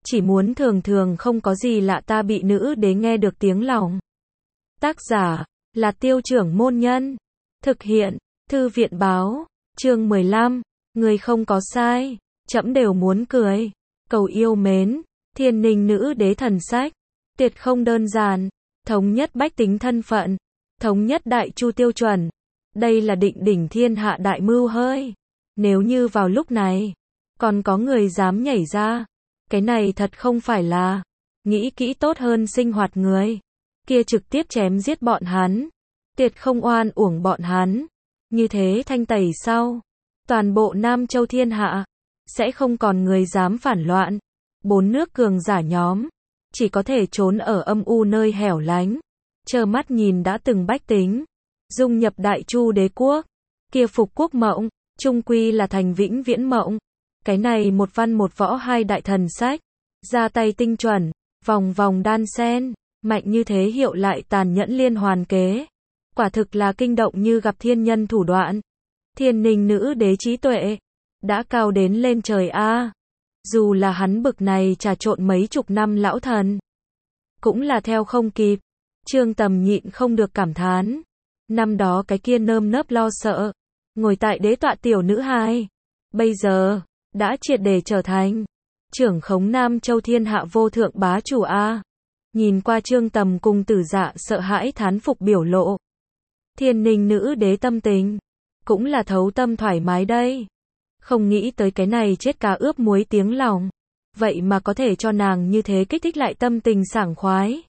chỉ muốn thường thường không có gì lạ ta bị nữ đế nghe được tiếng lòng. Tác giả là Tiêu Trưởng Môn Nhân. Thực hiện Thư viện Báo. Chương 15. Người không có sai, trẫm đều muốn cười. Cầu yêu mến, Thiên Ninh nữ đế thần sách. Tuyệt không đơn giản, thống nhất bách tính thân phận, thống nhất đại chu tiêu chuẩn. Đây là định đỉnh thiên hạ đại mưu hơi. Nếu như vào lúc này, còn có người dám nhảy ra, cái này thật không phải là nghĩ kỹ tốt hơn sinh hoạt người. Kia trực tiếp chém giết bọn hắn, tuyệt không oan uổng bọn hắn. Như thế thanh tẩy sau, toàn bộ Nam Châu thiên hạ, sẽ không còn người dám phản loạn. Bốn nước cường giả nhóm, chỉ có thể trốn ở âm u nơi hẻo lánh, chờ mắt nhìn đã từng bách tính, dung nhập đại chu đế quốc. Kia phục quốc mộng, chung quy là thành vĩnh viễn mộng. Cái này một văn một võ hai đại thần sách, ra tay tinh chuẩn, vòng vòng đan xen, mạnh như thế hiệu lại tàn nhẫn liên hoàn kế. Quả thực là kinh động như gặp thiên nhân thủ đoạn. Thiên Ninh nữ đế trí tuệ, đã cao đến lên trời a. Dù là hắn bực này trà trộn mấy chục năm lão thần, cũng là theo không kịp. Trương Tầm nhịn không được cảm thán. Năm đó cái kia nơm nớp lo sợ, ngồi tại đế tọa tiểu nữ hài, bây giờ, đã triệt để trở thành trưởng khống Nam Châu thiên hạ vô thượng bá chủ a. Nhìn qua Trương Tầm cùng Tử Dạ sợ hãi thán phục biểu lộ, Thiên Ninh nữ đế tâm tình cũng là thấu tâm thoải mái đây. Không nghĩ tới cái này chết cá ướp muối tiếng lòng, vậy mà có thể cho nàng như thế kích thích lại tâm tình sảng khoái.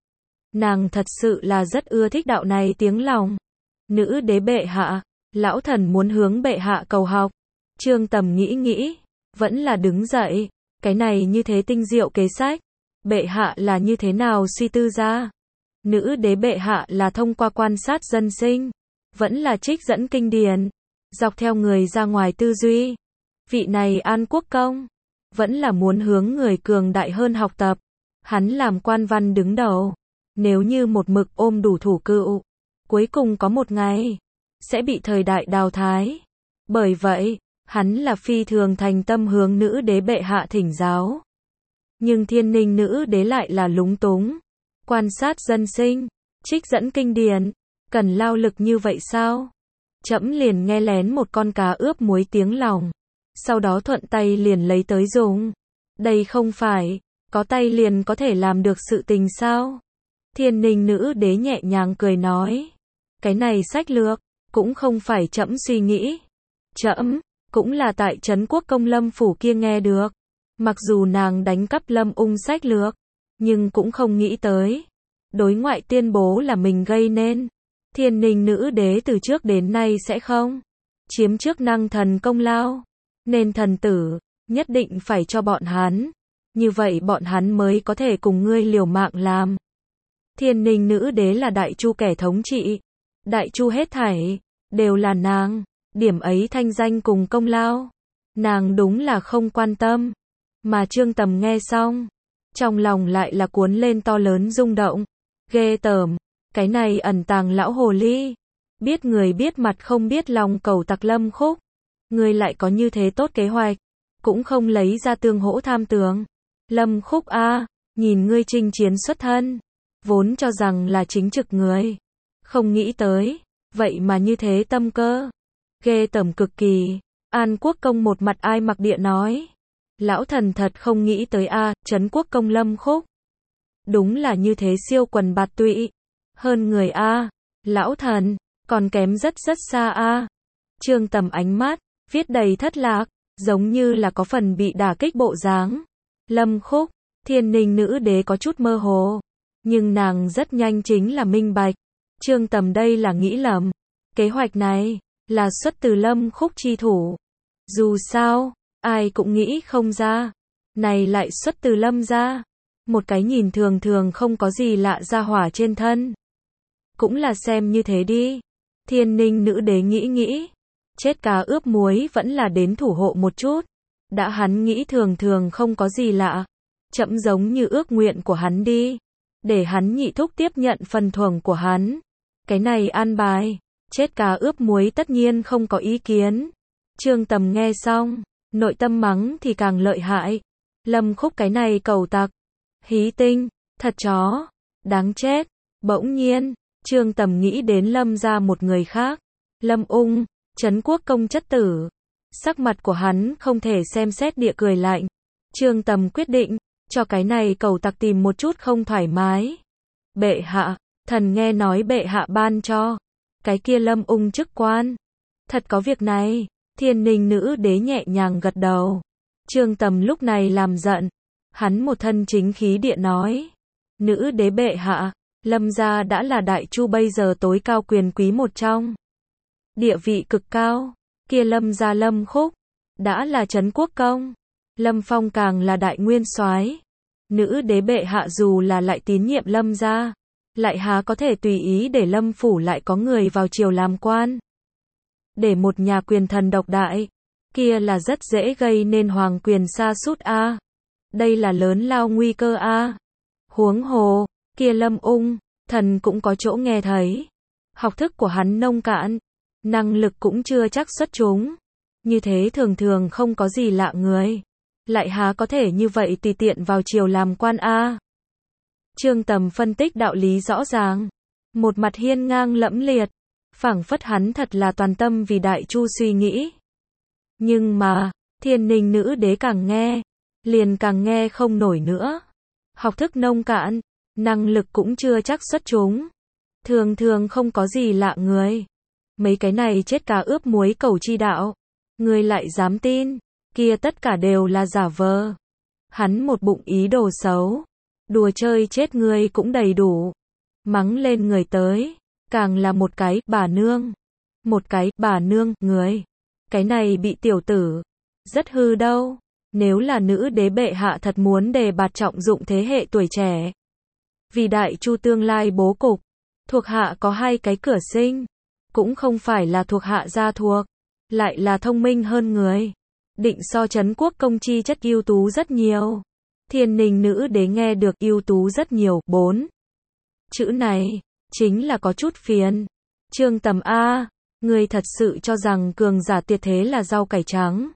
Nàng thật sự là rất ưa thích đạo này tiếng lòng. Nữ đế bệ hạ, lão thần muốn hướng bệ hạ cầu học. Trương Tầm nghĩ, vẫn là đứng dậy. Cái này như thế tinh diệu kế sách, bệ hạ là như thế nào suy tư ra? Nữ đế bệ hạ là thông qua quan sát dân sinh, vẫn là trích dẫn kinh điển, dọc theo người ra ngoài tư duy. Vị này An Quốc công, vẫn là muốn hướng người cường đại hơn học tập. Hắn làm quan văn đứng đầu, nếu như một mực ôm đủ thủ cựu, cuối cùng có một ngày sẽ bị thời đại đào thái. Bởi vậy, hắn là phi thường thành tâm hướng nữ đế bệ hạ thỉnh giáo. Nhưng Thiên Ninh nữ đế lại là lúng túng. Quan sát dân sinh, trích dẫn kinh điển, cần lao lực như vậy sao? Trẫm liền nghe lén một con cá ướp muối tiếng lòng, sau đó thuận tay liền lấy tới dùng. Đây không phải có tay liền có thể làm được sự tình sao? Thiên Ninh nữ đế nhẹ nhàng cười nói, cái này sách lược cũng không phải trẫm suy nghĩ. Trẫm cũng là tại Trấn Quốc công Lâm phủ kia nghe được. Mặc dù nàng đánh cắp Lâm Ung sách lược, nhưng cũng không nghĩ tới đối ngoại tuyên bố là mình gây nên. Thiên Ninh nữ đế từ trước đến nay sẽ không chiếm trước năng thần công lao, nên thần tử nhất định phải cho bọn hắn, như vậy bọn hắn mới có thể cùng ngươi liều mạng làm. Thiên Ninh nữ đế là đại chu kẻ thống trị, đại chu hết thảy đều là nàng, điểm ấy thanh danh cùng công lao, nàng đúng là không quan tâm. Mà Trương Tầm nghe xong, trong lòng lại là cuốn lên to lớn rung động. Ghê tởm, cái này ẩn tàng lão hồ ly, biết người biết mặt không biết lòng cầu tặc Lâm Khúc. Ngươi lại có như thế tốt kế hoạch, cũng không lấy ra tương hỗ tham tướng. Lâm Khúc a, nhìn ngươi chinh chiến xuất thân, vốn cho rằng là chính trực người, không nghĩ tới, vậy mà như thế tâm cơ. Ghê tởm cực kỳ. An Quốc công một mặt ai mặc địa nói, lão thần thật không nghĩ tới a, Trấn Quốc công Lâm Khúc, đúng là như thế siêu quần bạt tụy, hơn người a, lão thần, còn kém rất rất xa a. Trương Tầm ánh mắt, viết đầy thất lạc, giống như là có phần bị đả kích bộ dáng. Lâm Khúc, Thiên Ninh nữ đế có chút mơ hồ, nhưng nàng rất nhanh chính là minh bạch. Trương Tầm đây là nghĩ lầm, kế hoạch này là xuất từ Lâm Khúc chi thủ. Dù sao, ai cũng nghĩ không ra, này lại xuất từ Lâm gia, một cái nhìn thường thường không có gì lạ gia hỏa trên thân. Cũng là xem như thế đi. Thiên Ninh nữ đế nghĩ, chết cá ướp muối vẫn là đến thủ hộ một chút. Đã hắn nghĩ thường thường không có gì lạ, chậm giống như ước nguyện của hắn đi, để hắn nhị thúc tiếp nhận phần thưởng của hắn. Cái này an bài, chết cá ướp muối tất nhiên không có ý kiến. Trương Tầm nghe xong, nội tâm mắng thì càng lợi hại. Lâm Khúc cái này cẩu tặc. Hí tinh, thật chó, đáng chết. Bỗng nhiên, Trương Tầm nghĩ đến Lâm gia một người khác. Lâm Ung, Trấn Quốc công chất tử. Sắc mặt của hắn không thể xem xét địa cười lạnh. Trương Tầm quyết định, cho cái này cẩu tặc tìm một chút không thoải mái. Bệ hạ, thần nghe nói bệ hạ ban cho cái kia Lâm Ung chức quan. Thật có việc này. Thiên Ninh nữ đế nhẹ nhàng gật đầu. Trương Tầm lúc này làm giận. Hắn một thân chính khí địa nói. Nữ đế bệ hạ, Lâm gia đã là Đại Chu bây giờ tối cao quyền quý một trong. Địa vị cực cao. Kia Lâm gia Lâm Khúc đã là Trấn Quốc công. Lâm Phong càng là đại nguyên soái. Nữ đế bệ hạ dù là lại tín nhiệm Lâm gia, lại há có thể tùy ý để Lâm phủ lại có người vào triều làm quan. Để một nhà quyền thần độc đại, kia là rất dễ gây nên hoàng quyền sa sút a. Đây là lớn lao nguy cơ a. Huống hồ, kia Lâm Ung, thần cũng có chỗ nghe thấy. Học thức của hắn nông cạn, năng lực cũng chưa chắc xuất chúng. Như thế thường thường không có gì lạ người. Lại há có thể như vậy tùy tiện vào triều làm quan a. Trương Tầm phân tích đạo lý rõ ràng. Một mặt hiên ngang lẫm liệt. Phảng phất hắn thật là toàn tâm vì Đại Chu suy nghĩ. Nhưng mà, Thiên Ninh nữ đế càng nghe, liền càng nghe không nổi nữa. Học thức nông cạn, năng lực cũng chưa chắc xuất chúng. Thường thường không có gì lạ người. Mấy cái này chết cá ướp muối cẩu chi đạo. Người lại dám tin, kia tất cả đều là giả vờ. Hắn một bụng ý đồ xấu. Đùa chơi chết người cũng đầy đủ. Mắng lên người tới. Càng là một cái bà nương. Một cái bà nương người. Cái này bị tiểu tử. Rất hư đâu. Nếu là nữ đế bệ hạ thật muốn đề bạt trọng dụng thế hệ tuổi trẻ. Vì Đại Chu tương lai bố cục. Thuộc hạ có 2 cái cửa sinh. Cũng không phải là thuộc hạ gia thuộc. Lại là thông minh hơn người. Định so Trấn Quốc công chi chất ưu tú rất nhiều. Thiên Ninh nữ đế nghe được ưu tú rất nhiều. 4 chữ này. Chính là có chút phiền. Trương Tầm a, ngươi thật sự cho rằng cường giả tuyệt thế là rau cải trắng.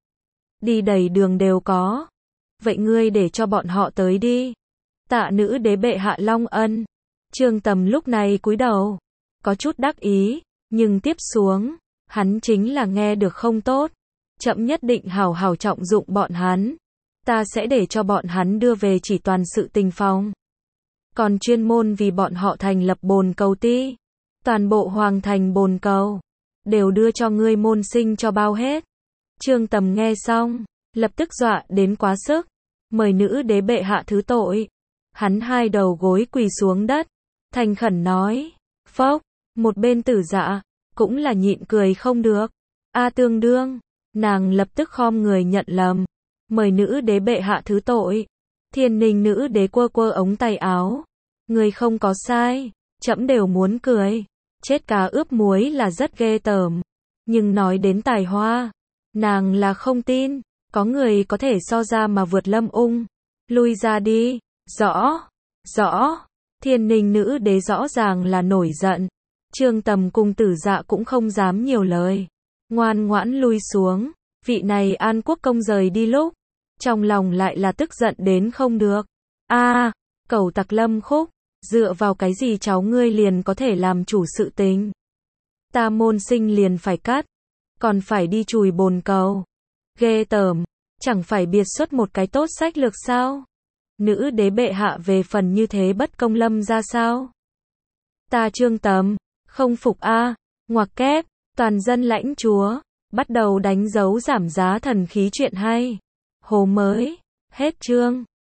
Đi đầy đường đều có. Vậy ngươi để cho bọn họ tới đi. Tạ nữ đế bệ hạ long ân. Trương Tầm lúc này cúi đầu. Có chút đắc ý. Nhưng tiếp xuống, hắn chính là nghe được không tốt. Chậm nhất định hào hào trọng dụng bọn hắn. Ta sẽ để cho bọn hắn đưa về chỉ toàn sự tình phòng. Còn chuyên môn vì bọn họ thành lập bồn cầu ti. Toàn bộ hoàng thành bồn cầu. Đều đưa cho ngươi môn sinh cho bao hết. Trương Tầm nghe xong. Lập tức dọa đến quá sức. Mời nữ đế bệ hạ thứ tội. Hắn 2 đầu gối quỳ xuống đất. Thành khẩn nói. Phốc. Một bên Tử Dạ. Cũng là nhịn cười không được. A tương đương. Nàng lập tức khom người nhận lầm. Mời nữ đế bệ hạ thứ tội. Thiên Ninh nữ đế quơ quơ ống tay áo. Người không có sai. Trẫm đều muốn cười. Chết cá ướp muối là rất ghê tởm. Nhưng nói đến tài hoa. Nàng là không tin. Có người có thể so ra mà vượt Lâm Ung. Lui ra đi. Rõ. Rõ. Thiên Ninh nữ đế rõ ràng là nổi giận. Trương Tầm cùng Tử Dạ cũng không dám nhiều lời. Ngoan ngoãn lui xuống. Vị này An Quốc công rời đi lúc. Trong lòng lại là tức giận đến không được. A, cẩu tặc Lâm Khúc. Dựa vào cái gì cháu ngươi liền có thể làm chủ sự tình. Ta môn sinh liền phải cắt. Còn phải đi chùi bồn cầu. Ghê tởm. Chẳng phải biệt xuất một cái tốt sách lược sao. Nữ đế bệ hạ về phần như thế bất công Lâm ra sao. Ta Trương Tầm. Không phục a. Ngoặc kép. Toàn dân lãnh chúa. Bắt đầu đánh dấu giảm giá thần khí chuyện hay. Hồ mới. Hết chương.